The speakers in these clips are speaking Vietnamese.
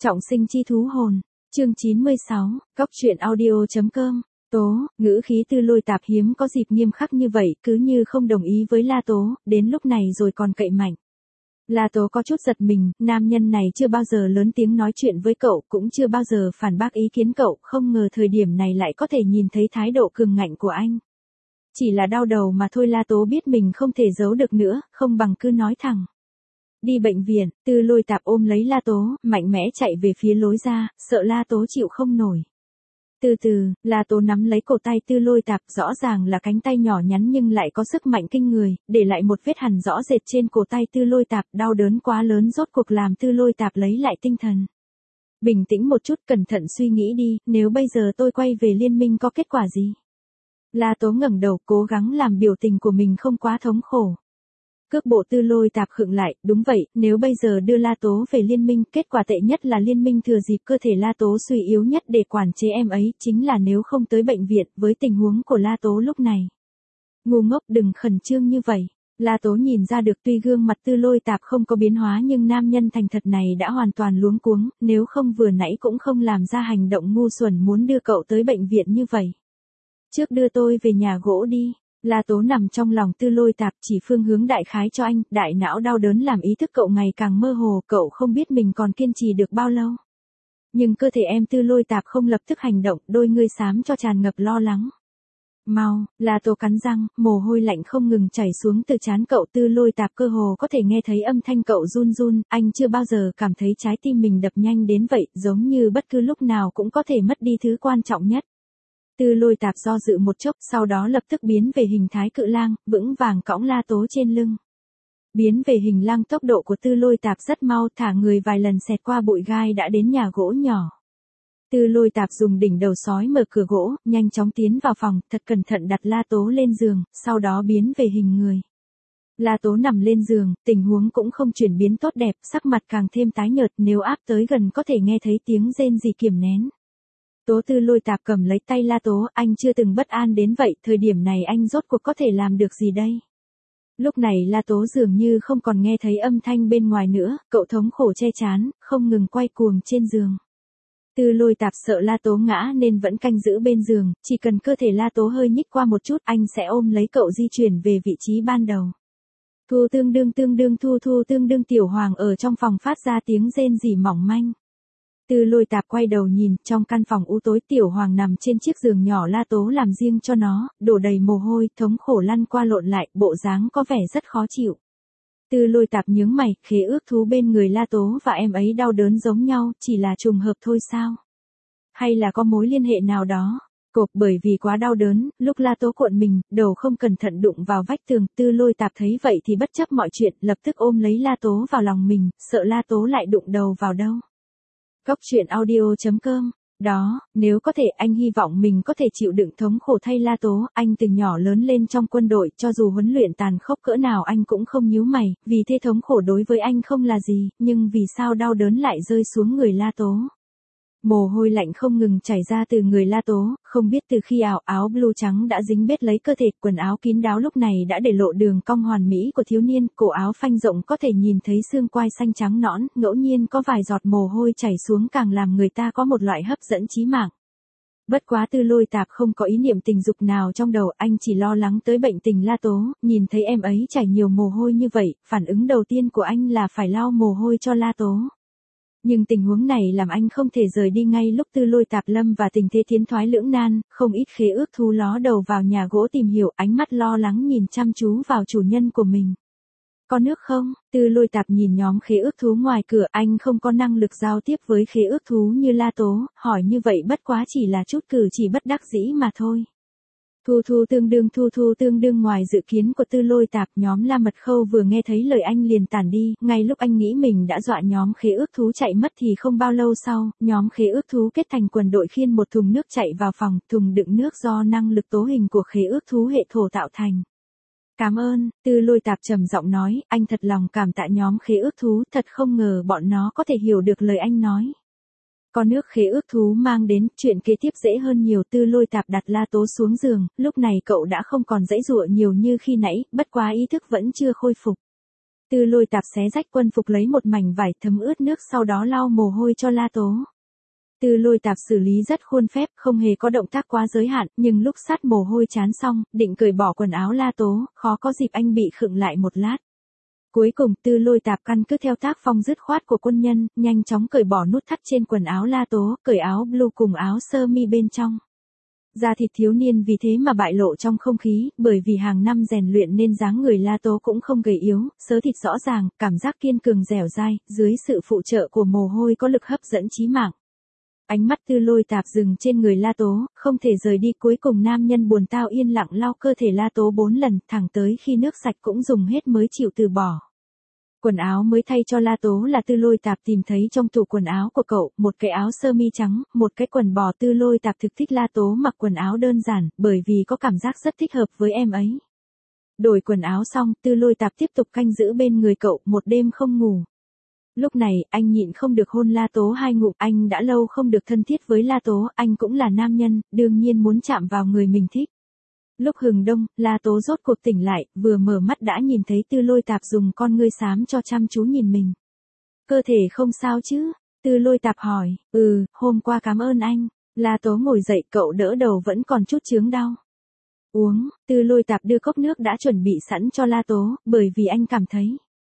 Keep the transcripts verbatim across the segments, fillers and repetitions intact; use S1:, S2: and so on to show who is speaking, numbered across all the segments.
S1: Trọng sinh chi thú hồn, chương chín mươi sáu, Cóc truyện audio.com, Tố, ngữ khí Tư Lôi Tạp hiếm có dịp nghiêm khắc như vậy, cứ như không đồng ý với La Tố, đến lúc này rồi còn cậy mạnh. La Tố có chút giật mình, nam nhân này chưa bao giờ lớn tiếng nói chuyện với cậu, cũng chưa bao giờ phản bác ý kiến cậu, không ngờ thời điểm này lại có thể nhìn thấy thái độ cường ngạnh của anh. Chỉ là đau đầu mà thôi. La Tố biết mình không thể giấu được nữa, không bằng cứ nói thẳng. Đi bệnh viện, Tư Lôi Tạp ôm lấy La Tố, mạnh mẽ chạy về phía lối ra, sợ La Tố chịu không nổi. Từ từ, La Tố nắm lấy cổ tay Tư Lôi Tạp, rõ ràng là cánh tay nhỏ nhắn nhưng lại có sức mạnh kinh người, để lại một vết hằn rõ rệt trên cổ tay Tư Lôi Tạp, đau đớn quá lớn rốt cuộc làm Tư Lôi Tạp lấy lại tinh thần. Bình tĩnh một chút, cẩn thận suy nghĩ đi, nếu bây giờ tôi quay về liên minh có kết quả gì? La Tố ngẩng đầu, cố gắng làm biểu tình của mình không quá thống khổ. Cước bộ Tư Lôi Tạp khựng lại, đúng vậy, nếu bây giờ đưa La Tố về liên minh, kết quả tệ nhất là liên minh thừa dịp cơ thể La Tố suy yếu nhất để quản chế em ấy, chính là nếu không tới bệnh viện, với tình huống của La Tố lúc này. Ngu ngốc, đừng khẩn trương như vậy. La Tố nhìn ra được tuy gương mặt Tư Lôi Tạp không có biến hóa nhưng nam nhân thành thật này đã hoàn toàn luống cuống, nếu không vừa nãy cũng không làm ra hành động ngu xuẩn muốn đưa cậu tới bệnh viện như vậy. Trước đưa tôi về nhà gỗ đi. La Tố nằm trong lòng Tư Lôi Tạp, chỉ phương hướng đại khái cho anh, đại não đau đớn làm ý thức cậu ngày càng mơ hồ, cậu không biết mình còn kiên trì được bao lâu. Nhưng cơ thể em Tư Lôi Tạp không lập tức hành động, đôi ngươi xám cho tràn ngập lo lắng. Mau, La Tố cắn răng, mồ hôi lạnh không ngừng chảy xuống từ trán cậu. Tư Lôi Tạp cơ hồ có thể nghe thấy âm thanh cậu run run, anh chưa bao giờ cảm thấy trái tim mình đập nhanh đến vậy, giống như bất cứ lúc nào cũng có thể mất đi thứ quan trọng nhất. Tư Lôi Tạp do dự một chốc, sau đó lập tức biến về hình thái cự lang, vững vàng cõng La Tố trên lưng. Biến về hình lang, tốc độ của Tư Lôi Tạp rất mau, thả người vài lần xẹt qua bụi gai đã đến nhà gỗ nhỏ. Tư Lôi Tạp dùng đỉnh đầu sói mở cửa gỗ, nhanh chóng tiến vào phòng, thật cẩn thận đặt La Tố lên giường, sau đó biến về hình người. La Tố nằm lên giường, tình huống cũng không chuyển biến tốt đẹp, sắc mặt càng thêm tái nhợt, nếu áp tới gần có thể nghe thấy tiếng rên rỉ kiềm nén. Tố. Tư Lôi Tạp cầm lấy tay La Tố, anh chưa từng bất an đến vậy, thời điểm này anh rốt cuộc có thể làm được gì đây? Lúc này La Tố dường như không còn nghe thấy âm thanh bên ngoài nữa, cậu thống khổ che chán, không ngừng quay cuồng trên giường. Tư Lôi Tạp sợ La Tố ngã nên vẫn canh giữ bên giường, chỉ cần cơ thể La Tố hơi nhích qua một chút anh sẽ ôm lấy cậu di chuyển về vị trí ban đầu. Thu tương đương tương đương thu thu tương đương Tiểu Hoàng ở trong phòng phát ra tiếng rên rỉ mỏng manh. Tư Lôi Tạp quay đầu nhìn, trong căn phòng u tối Tiểu Hoàng nằm trên chiếc giường nhỏ La Tố làm riêng cho nó, đổ đầy mồ hôi, thống khổ lăn qua lộn lại, bộ dáng có vẻ rất khó chịu. Tư Lôi Tạp nhướng mày, khế ước thú bên người La Tố và em ấy đau đớn giống nhau, chỉ là trùng hợp thôi sao? Hay là có mối liên hệ nào đó? Cộp, bởi vì quá đau đớn, lúc La Tố cuộn mình, đầu không cẩn thận đụng vào vách tường, Tư Lôi Tạp thấy vậy thì bất chấp mọi chuyện, lập tức ôm lấy La Tố vào lòng mình, sợ La Tố lại đụng đầu vào đâu. Cóc truyện audio.com, đó, nếu có thể anh hy vọng mình có thể chịu đựng thống khổ thay La Tố, anh từ nhỏ lớn lên trong quân đội, cho dù huấn luyện tàn khốc cỡ nào anh cũng không nhíu mày, vì thế thống khổ đối với anh không là gì, nhưng vì sao đau đớn lại rơi xuống người La Tố. Mồ hôi lạnh không ngừng chảy ra từ người La Tố, không biết từ khi áo áo blue trắng đã dính bết lấy cơ thể, quần áo kín đáo lúc này đã để lộ đường cong hoàn mỹ của thiếu niên, cổ áo phanh rộng có thể nhìn thấy xương quai xanh trắng nõn, ngẫu nhiên có vài giọt mồ hôi chảy xuống càng làm người ta có một loại hấp dẫn chí mạng. Bất quá Tư Lôi Tạp không có ý niệm tình dục nào trong đầu, anh chỉ lo lắng tới bệnh tình La Tố, nhìn thấy em ấy chảy nhiều mồ hôi như vậy, phản ứng đầu tiên của anh là phải lau mồ hôi cho La Tố. Nhưng tình huống này làm anh không thể rời đi ngay lúc Tư Lôi Tạp lâm và tình thế tiến thoái lưỡng nan, không ít khế ước thú ló đầu vào nhà gỗ tìm hiểu, ánh mắt lo lắng nhìn chăm chú vào chủ nhân của mình. Có nước không? Tư Lôi Tạp nhìn nhóm khế ước thú ngoài cửa, anh không có năng lực giao tiếp với khế ước thú như La Tố, hỏi như vậy bất quá chỉ là chút cử chỉ bất đắc dĩ mà thôi. Thu thu tương đương thu thu tương đương ngoài dự kiến của Tư Lôi Tạp, nhóm La Mật Khâu vừa nghe thấy lời anh liền tản đi, ngay lúc anh nghĩ mình đã dọa nhóm khế ước thú chạy mất thì không bao lâu sau, nhóm khế ước thú kết thành quần đội khiêng một thùng nước chạy vào phòng, thùng đựng nước do năng lực tố hình của khế ước thú hệ thổ tạo thành. Cảm ơn, Tư Lôi Tạp trầm giọng nói, anh thật lòng cảm tạ nhóm khế ước thú, thật không ngờ bọn nó có thể hiểu được lời anh nói. Có nước khế ước thú mang đến, chuyện kế tiếp dễ hơn nhiều. Tư Lôi Tạp đặt La Tố xuống giường, lúc này cậu đã không còn giãy giụa nhiều như khi nãy, bất quá ý thức vẫn chưa khôi phục. Tư Lôi Tạp xé rách quân phục lấy một mảnh vải thấm ướt nước sau đó lau mồ hôi cho La Tố. Tư Lôi Tạp xử lý rất khuôn phép, không hề có động tác quá giới hạn, nhưng lúc sát mồ hôi chán xong, định cởi bỏ quần áo La Tố, khó có dịp anh bị khựng lại một lát. Cuối cùng Tư Lôi Tạp căn cứ theo tác phong dứt khoát của quân nhân, nhanh chóng cởi bỏ nút thắt trên quần áo La Tố, cởi áo blue cùng áo sơ mi bên trong. Da thịt thiếu niên vì thế mà bại lộ trong không khí, bởi vì hàng năm rèn luyện nên dáng người La Tố cũng không gầy yếu, xớ thịt rõ ràng, cảm giác kiên cường dẻo dai, dưới sự phụ trợ của mồ hôi có lực hấp dẫn chí mạng. Ánh mắt Tư Lôi Tạp dừng trên người La Tố, không thể rời đi, cuối cùng nam nhân buồn tao yên lặng lau cơ thể La Tố bốn lần, thẳng tới khi nước sạch cũng dùng hết mới chịu từ bỏ. Quần áo mới thay cho La Tố là Tư Lôi Tạp tìm thấy trong tủ quần áo của cậu, một cái áo sơ mi trắng, một cái quần bò. Tư Lôi Tạp thực thích La Tố mặc quần áo đơn giản, bởi vì có cảm giác rất thích hợp với em ấy. Đổi quần áo xong, Tư Lôi Tạp tiếp tục canh giữ bên người cậu, một đêm không ngủ. Lúc này, anh nhịn không được hôn La Tố hai ngụm, anh đã lâu không được thân thiết với La Tố, anh cũng là nam nhân, đương nhiên muốn chạm vào người mình thích. Lúc hừng đông, La Tố rốt cuộc tỉnh lại, vừa mở mắt đã nhìn thấy Tư Lôi Tạp dùng con ngươi xám cho chăm chú nhìn mình. Cơ thể không sao chứ? Tư Lôi Tạp hỏi, ừ, hôm qua cảm ơn anh. La Tố ngồi dậy, cậu đỡ đầu vẫn còn chút chướng đau. Uống, Tư Lôi Tạp đưa cốc nước đã chuẩn bị sẵn cho La Tố, bởi vì anh cảm thấy.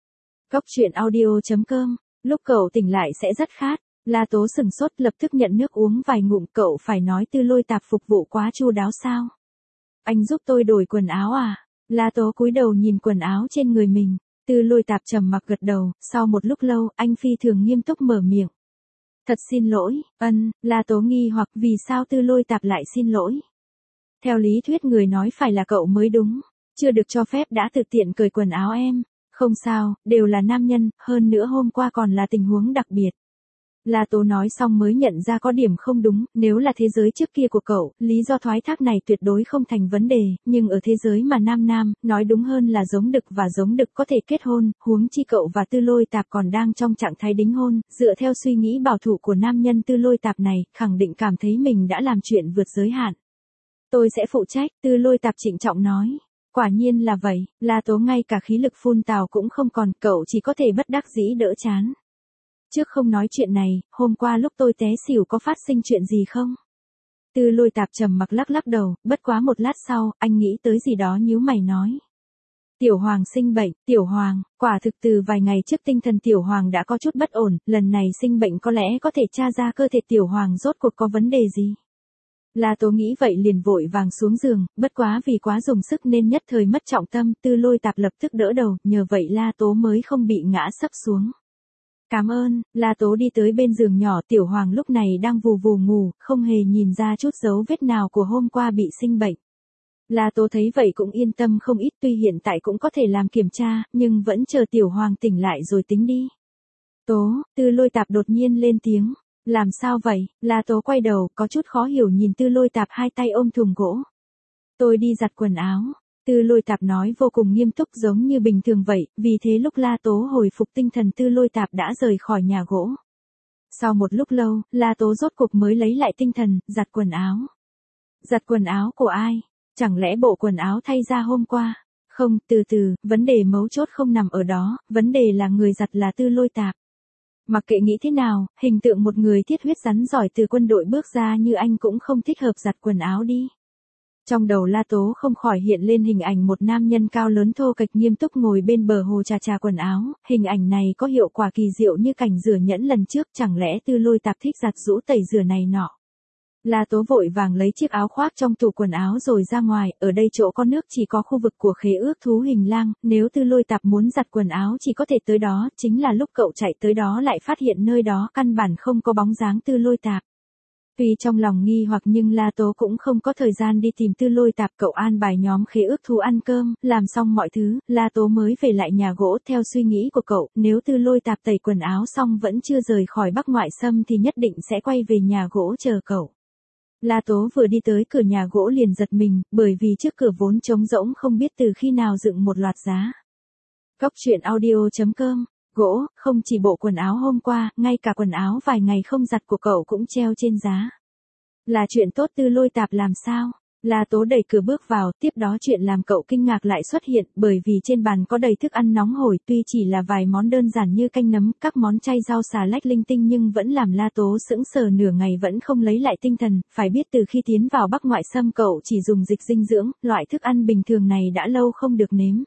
S1: Cốc truyện audio chấm com, lúc cậu tỉnh lại sẽ rất khát. La Tố sừng sốt lập tức nhận nước uống vài ngụm, cậu phải nói Tư Lôi Tạp phục vụ quá chu đáo sao? Anh giúp tôi đổi quần áo à? La Tố cúi đầu nhìn quần áo trên người mình. Tư Lôi Tạp trầm mặc gật đầu, sau một lúc lâu, anh phi thường nghiêm túc mở miệng. Thật xin lỗi, ân, La Tố nghi hoặc vì sao Tư Lôi Tạp lại xin lỗi. Theo lý thuyết người nói phải là cậu mới đúng, chưa được cho phép đã tự tiện cởi quần áo em. Không sao, đều là nam nhân, hơn nữa hôm qua còn là tình huống đặc biệt. La Tố nói xong mới nhận ra có điểm không đúng, nếu là thế giới trước kia của cậu, lý do thoái thác này tuyệt đối không thành vấn đề, nhưng ở thế giới mà nam nam, nói đúng hơn là giống đực và giống đực có thể kết hôn, huống chi cậu và Tư Lôi Tạp còn đang trong trạng thái đính hôn, dựa theo suy nghĩ bảo thủ của nam nhân Tư Lôi Tạp này, khẳng định cảm thấy mình đã làm chuyện vượt giới hạn. Tôi sẽ phụ trách, Tư Lôi Tạp trịnh trọng nói. Quả nhiên là vậy, La Tố ngay cả khí lực phun tào cũng không còn, cậu chỉ có thể bất đắc dĩ đỡ chán. Trước không nói chuyện này, hôm qua lúc tôi té xỉu có phát sinh chuyện gì không? Tư Lôi Tạp trầm mặc lắc lắc đầu, bất quá một lát sau, anh nghĩ tới gì đó nhíu mày nói. Tiểu Hoàng sinh bệnh, Tiểu Hoàng, quả thực từ vài ngày trước tinh thần Tiểu Hoàng đã có chút bất ổn, lần này sinh bệnh có lẽ có thể tra ra cơ thể Tiểu Hoàng rốt cuộc có vấn đề gì. La Tố nghĩ vậy liền vội vàng xuống giường, bất quá vì quá dùng sức nên nhất thời mất trọng tâm, Tư Lôi Tạp lập tức đỡ đầu, nhờ vậy La Tố mới không bị ngã sấp xuống. Cảm ơn, La Tố đi tới bên giường nhỏ, Tiểu Hoàng lúc này đang vù vù ngủ, không hề nhìn ra chút dấu vết nào của hôm qua bị sinh bệnh. La Tố thấy vậy cũng yên tâm không ít, tuy hiện tại cũng có thể làm kiểm tra, nhưng vẫn chờ Tiểu Hoàng tỉnh lại rồi tính đi. Tố, Tư Lôi Tạp đột nhiên lên tiếng. Làm sao vậy? La Tố quay đầu, có chút khó hiểu nhìn Tư Lôi Tạp hai tay ôm thùng gỗ. Tôi đi giặt quần áo. Tư Lôi Tạp nói vô cùng nghiêm túc giống như bình thường vậy, vì thế lúc La Tố hồi phục tinh thần Tư Lôi Tạp đã rời khỏi nhà gỗ. Sau một lúc lâu, La Tố rốt cuộc mới lấy lại tinh thần, giặt quần áo. Giặt quần áo của ai? Chẳng lẽ bộ quần áo thay ra hôm qua? Không, từ từ, vấn đề mấu chốt không nằm ở đó, vấn đề là người giặt là Tư Lôi Tạp. Mặc kệ nghĩ thế nào, hình tượng một người thiết huyết rắn giỏi từ quân đội bước ra như anh cũng không thích hợp giặt quần áo đi. Trong đầu La Tố không khỏi hiện lên hình ảnh một nam nhân cao lớn thô kệch nghiêm túc ngồi bên bờ hồ chà chà quần áo, hình ảnh này có hiệu quả kỳ diệu như cảnh rửa nhẫn lần trước, chẳng lẽ Tư Lôi Tạp thích giặt giũ tẩy rửa này nọ. La Tố vội vàng lấy chiếc áo khoác trong tủ quần áo rồi ra ngoài, ở đây chỗ có nước chỉ có khu vực của khế ước thú hình lang, nếu Tư Lôi Tạp muốn giặt quần áo chỉ có thể tới đó, chính là lúc cậu chạy tới đó lại phát hiện nơi đó căn bản không có bóng dáng Tư Lôi Tạp. Tuy trong lòng nghi hoặc nhưng La Tố cũng không có thời gian đi tìm Tư Lôi Tạp, cậu an bài nhóm khế ước thú ăn cơm, làm xong mọi thứ, La Tố mới về lại nhà gỗ. Theo suy nghĩ của cậu, nếu Tư Lôi Tạp tẩy quần áo xong vẫn chưa rời khỏi Bắc Ngoại Xâm thì nhất định sẽ quay về nhà gỗ chờ cậu. La Tố vừa đi tới cửa nhà gỗ liền giật mình, bởi vì trước cửa vốn trống rỗng không biết từ khi nào dựng một loạt giá. Cốc truyện audio chấm com, gỗ, không chỉ bộ quần áo hôm qua, ngay cả quần áo vài ngày không giặt của cậu cũng treo trên giá. Là chuyện tốt. Tư Lôi Tạp làm sao? La Tố đẩy cửa bước vào, tiếp đó chuyện làm cậu kinh ngạc lại xuất hiện, bởi vì trên bàn có đầy thức ăn nóng hổi, tuy chỉ là vài món đơn giản như canh nấm, các món chay rau xà lách linh tinh nhưng vẫn làm La Tố sững sờ nửa ngày vẫn không lấy lại tinh thần, phải biết từ khi tiến vào Bắc Ngoại Xâm cậu chỉ dùng dịch dinh dưỡng, loại thức ăn bình thường này đã lâu không được nếm.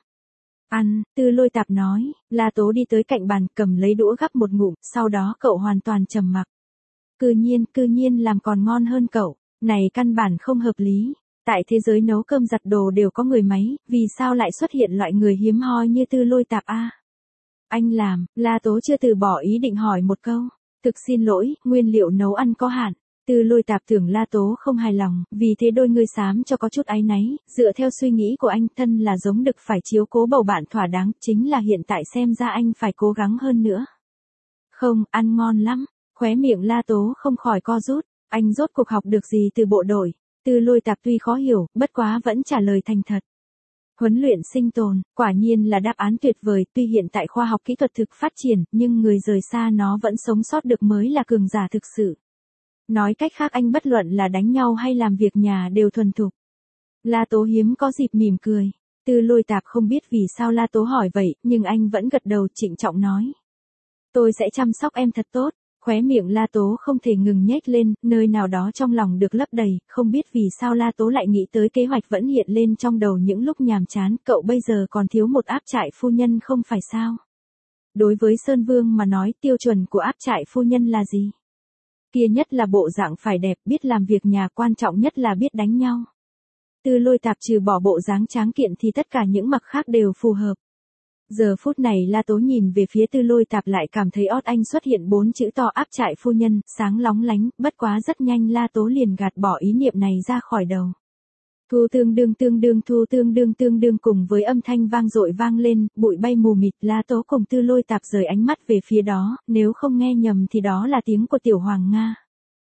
S1: Ăn, Tư Lôi Tạp nói, La Tố đi tới cạnh bàn, cầm lấy đũa gắp một ngụm, sau đó cậu hoàn toàn trầm mặc. Cư nhiên, cư nhiên làm còn ngon hơn cậu, này căn bản không hợp lý. Tại thế giới nấu cơm giặt đồ đều có người máy, vì sao lại xuất hiện loại người hiếm hoi như Tư Lôi Tạp a? Anh làm, La Tố chưa từ bỏ ý định hỏi một câu. Thực xin lỗi, nguyên liệu nấu ăn có hạn. Tư Lôi Tạp tưởng La Tố không hài lòng, vì thế đôi ngươi xám cho có chút áy náy, dựa theo suy nghĩ của anh thân là giống đực phải chiếu cố bầu bạn thỏa đáng, chính là hiện tại xem ra anh phải cố gắng hơn nữa. Không, ăn ngon lắm, khóe miệng La Tố không khỏi co rút, anh rốt cuộc học được gì từ bộ đội. Tư Lôi Tạp tuy khó hiểu, bất quá vẫn trả lời thành thật. Huấn luyện sinh tồn, quả nhiên là đáp án tuyệt vời, tuy hiện tại khoa học kỹ thuật thực phát triển, nhưng người rời xa nó vẫn sống sót được mới là cường giả thực sự. Nói cách khác anh bất luận là đánh nhau hay làm việc nhà đều thuần thục. La Tố hiếm có dịp mỉm cười. Tư Lôi Tạp không biết vì sao La Tố hỏi vậy, nhưng anh vẫn gật đầu trịnh trọng nói. Tôi sẽ chăm sóc em thật tốt. Khóe miệng La Tố không thể ngừng nhếch lên, nơi nào đó trong lòng được lấp đầy, không biết vì sao La Tố lại nghĩ tới kế hoạch vẫn hiện lên trong đầu những lúc nhàm chán, cậu bây giờ còn thiếu một áp trại phu nhân không phải sao? Đối với Sơn Vương mà nói tiêu chuẩn của áp trại phu nhân là gì? Kia nhất là bộ dạng phải đẹp, biết làm việc nhà, quan trọng nhất là biết đánh nhau. Tư Lôi Tạp trừ bỏ bộ dáng tráng kiện thì tất cả những mặt khác đều phù hợp. Giờ phút này La Tố nhìn về phía Tư Lôi Tạp lại cảm thấy ót anh xuất hiện bốn chữ to áp trại phu nhân, sáng lóng lánh, bất quá rất nhanh La Tố liền gạt bỏ ý niệm này ra khỏi đầu. Thu tương đương tương đương thu tương đương tương đương cùng với âm thanh vang dội vang lên, bụi bay mù mịt, La Tố cùng Tư Lôi Tạp rời ánh mắt về phía đó, nếu không nghe nhầm thì đó là tiếng của Tiểu Hoàng Nga.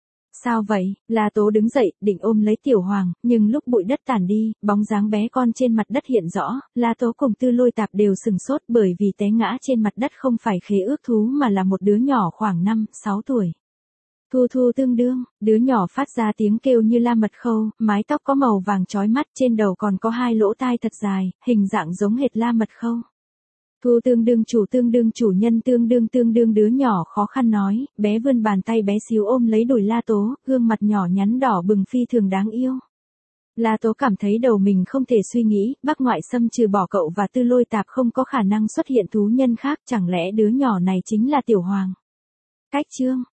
S1: Sao vậy? La Tố đứng dậy, định ôm lấy Tiểu Hoàng, nhưng lúc bụi đất tản đi, bóng dáng bé con trên mặt đất hiện rõ, La Tố cùng Tư Lôi Tạp đều sừng sốt bởi vì té ngã trên mặt đất không phải khế ước thú mà là một đứa nhỏ khoảng năm, sáu tuổi. Thu thu tương đương, đứa nhỏ phát ra tiếng kêu như la mật khâu, mái tóc có màu vàng chói mắt, trên đầu còn có hai lỗ tai thật dài, hình dạng giống hệt la mật khâu. Thu tương đương chủ tương đương chủ nhân tương đương tương đương đứa nhỏ khó khăn nói, bé vươn bàn tay bé xíu ôm lấy đùi La Tố, gương mặt nhỏ nhắn đỏ bừng phi thường đáng yêu. La Tố cảm thấy đầu mình không thể suy nghĩ, Bắc Ngoại Xâm trừ bỏ cậu và Tư Lôi Tạp không có khả năng xuất hiện thú nhân khác, chẳng lẽ đứa nhỏ này chính là Tiểu Hoàng. Cách chương